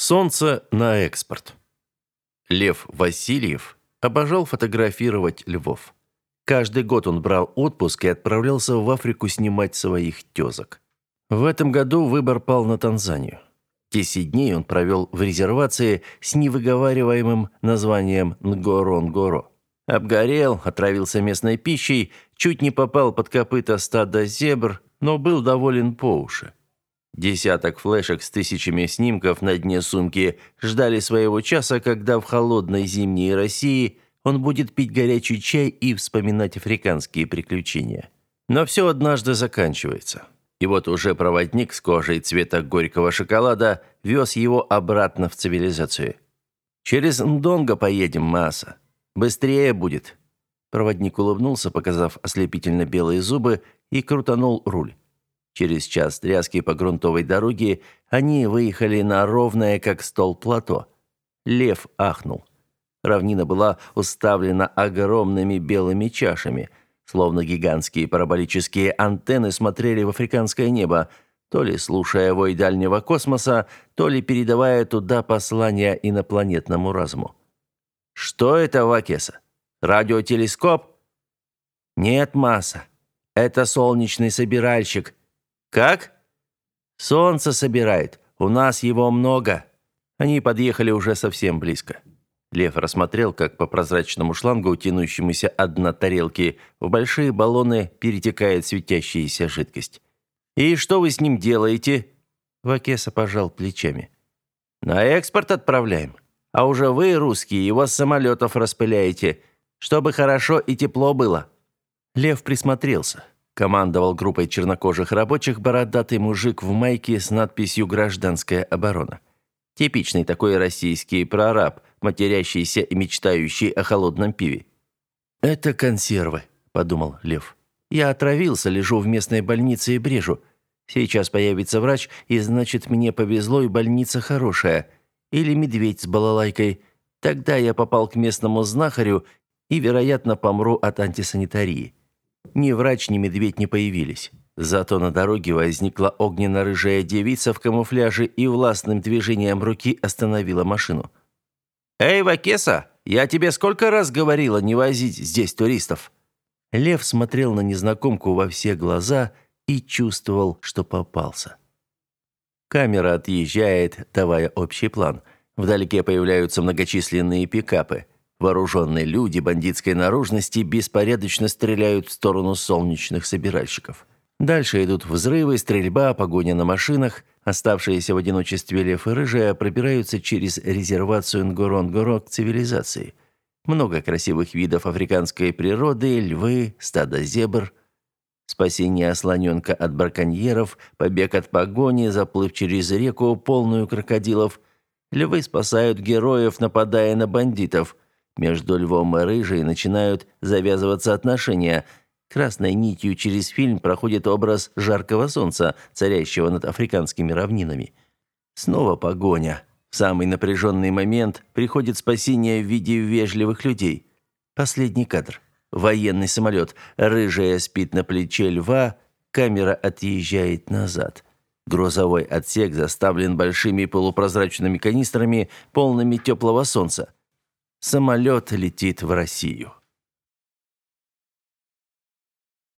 Солнце на экспорт. Лев Васильев обожал фотографировать львов. Каждый год он брал отпуск и отправлялся в Африку снимать своих тезок. В этом году выбор пал на Танзанию. 10 дней он провел в резервации с невыговариваемым названием Нгоронгоро. Обгорел, отравился местной пищей, чуть не попал под копыта стада зебр, но был доволен по уши. Десяток флешек с тысячами снимков на дне сумки ждали своего часа, когда в холодной зимней России он будет пить горячий чай и вспоминать африканские приключения. Но все однажды заканчивается. И вот уже проводник с кожей цвета горького шоколада вез его обратно в цивилизацию. «Через Ндонго поедем, Мааса. Быстрее будет». Проводник улыбнулся, показав ослепительно белые зубы, и крутанул руль. Через час тряски по грунтовой дороге они выехали на ровное, как стол, плато. Лев ахнул. Равнина была уставлена огромными белыми чашами, словно гигантские параболические антенны смотрели в африканское небо, то ли слушая вой дальнего космоса, то ли передавая туда послание инопланетному разуму. «Что это, Вакеса? Радиотелескоп?» «Нет, Масса. Это солнечный собиральщик». «Как?» «Солнце собирает. У нас его много». Они подъехали уже совсем близко. Лев рассмотрел, как по прозрачному шлангу, тянущемуся от дна тарелки, в большие баллоны перетекает светящаяся жидкость. «И что вы с ним делаете?» Вакеса пожал плечами. «На экспорт отправляем. А уже вы, русские, его с самолетов распыляете, чтобы хорошо и тепло было». Лев присмотрелся. Командовал группой чернокожих рабочих бородатый мужик в майке с надписью «Гражданская оборона». Типичный такой российский прораб, матерящийся и мечтающий о холодном пиве. «Это консервы», – подумал Лев. «Я отравился, лежу в местной больнице и брежу. Сейчас появится врач, и значит, мне повезло, и больница хорошая. Или медведь с балалайкой. Тогда я попал к местному знахарю и, вероятно, помру от антисанитарии». Ни врач, ни медведь не появились. Зато на дороге возникла огненно-рыжая девица в камуфляже и властным движением руки остановила машину. «Эй, Вакеса, я тебе сколько раз говорила не возить здесь туристов?» Лев смотрел на незнакомку во все глаза и чувствовал, что попался. Камера отъезжает, давая общий план. Вдалеке появляются многочисленные пикапы. Вооруженные люди бандитской наружности беспорядочно стреляют в сторону солнечных собиральщиков. Дальше идут взрывы, стрельба, погоня на машинах. Оставшиеся в одиночестве Лев и Рыжая пробираются через резервацию Нгоронгоро к цивилизации. Много красивых видов африканской природы, львы, стадо зебр. Спасение слоненка от браконьеров, побег от погони, заплыв через реку, полную крокодилов. Львы спасают героев, нападая на бандитов. Между Львом и Рыжей начинают завязываться отношения. Красной нитью через фильм проходит образ жаркого солнца, царящего над африканскими равнинами. Снова погоня. В самый напряженный момент приходит спасение в виде вежливых людей. Последний кадр. Военный самолет. Рыжая спит на плече Льва. Камера отъезжает назад. Грузовой отсек заставлен большими полупрозрачными канистрами, полными теплого солнца. Самолет летит в Россию.